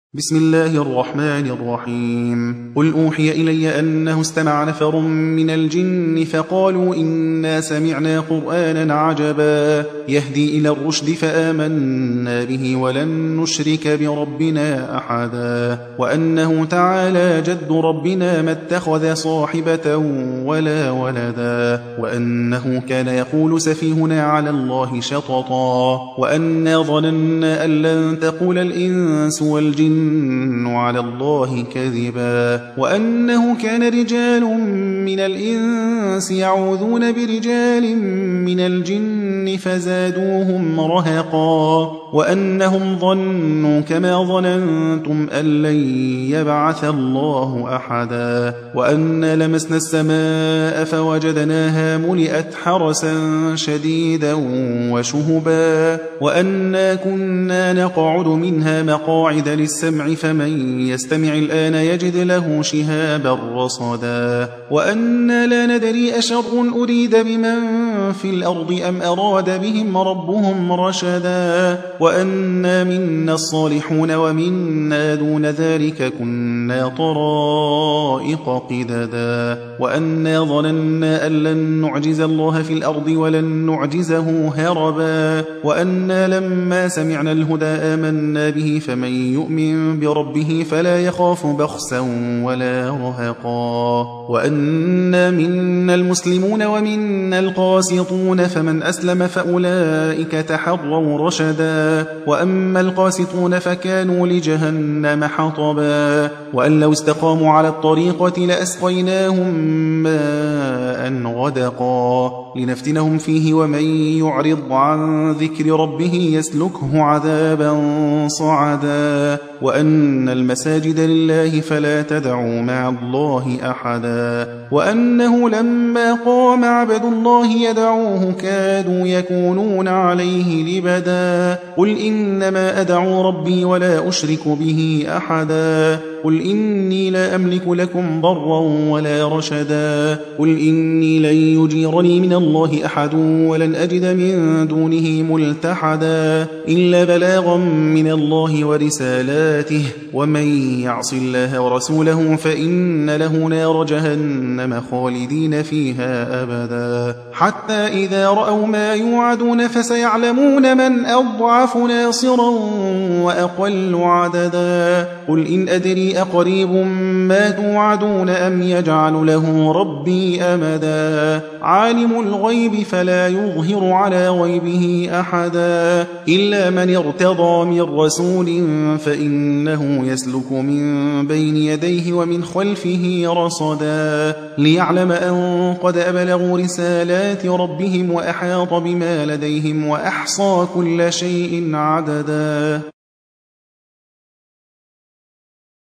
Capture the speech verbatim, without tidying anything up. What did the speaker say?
بسم الله الرحمن الرحيم قل أوحي إلي أنه استمع نفر من الجن فقالوا إنا سمعنا قرآنا عجبا يهدي إلى الرشد فآمنا به ولن نشرك بربنا أحدا وأنه تعالى جد ربنا ما اتخذ صاحبة ولا ولدا وأنه كان يقول سفيهنا على الله شططا وأنا ظننا أن لن تقول الإنس والجن على الله كذبا وأنه كان رجال من الإنس يعوذون برجال من الجن فزادوهم رهقا وأنهم ظنوا كما ظننتم أن لن يبعث الله أحدا وأنا لمسنا السماء فوجدناها ملئت حرسا شديدا وشهبا وأنا كنا نقعد منها مقاعد للسمع فمن يستمع الآن يجد له شهابا رصدا وأنا لا ندري أشر أريد بمن في الأرض أم أراد بهم ربهم رشدا وأنا منا الصالحون ومنا دون ذلك كنا طرائق قددا وأنا ظننا أن لن نعجز الله في الأرض ولن نعجزه هربا وأنا لما سمعنا الهدى آمنا به فمن يؤمن بربه فلا يخاف بخسا ولا رهقا وأنا منا المسلمون ومنا القاسطون فمن أسلم فأولئك تحروا رشدا وأما القاسطون فكانوا لجهنم حطبا وأن لو استقاموا على الطريقة لأسقيناهم ماء غدقا لنفتنهم فيه ومن يعرض عن ذكر ربه يسلكه عذابا صعدا وأن المساجد لله فلا تدعوا مع الله أحدا وأنه لما قام عبد الله يدعوه كادوا يكونون عليه لبدا قل إنما أدعو ربي ولا أشرك به أحدا قل إني لا أملك لكم ضرا ولا رشدا قل إني لن يجيرني من الله أحد ولن أجد من دونه ملتحدا إلا بلاغا من الله ورسالاته ومن يعص الله ورسوله فإن له نار جهنم خالدين فيها أبدا حتى إذا رأوا ما يوعدون فسيعلمون من أضعف ناصرا وأقل عددا قل إن أدري أقريب ما توعدون أم يجعل له ربي أمدا عالم الغيب فلا يظهر على غيبه أحدا إلا من ارتضى من رسول فإنه يسلك من بين يديه ومن خلفه رصدا ليعلم أن قد أبلغوا رسالات ربهم وأحاط بما لديهم وأحصى كل شيء عددا.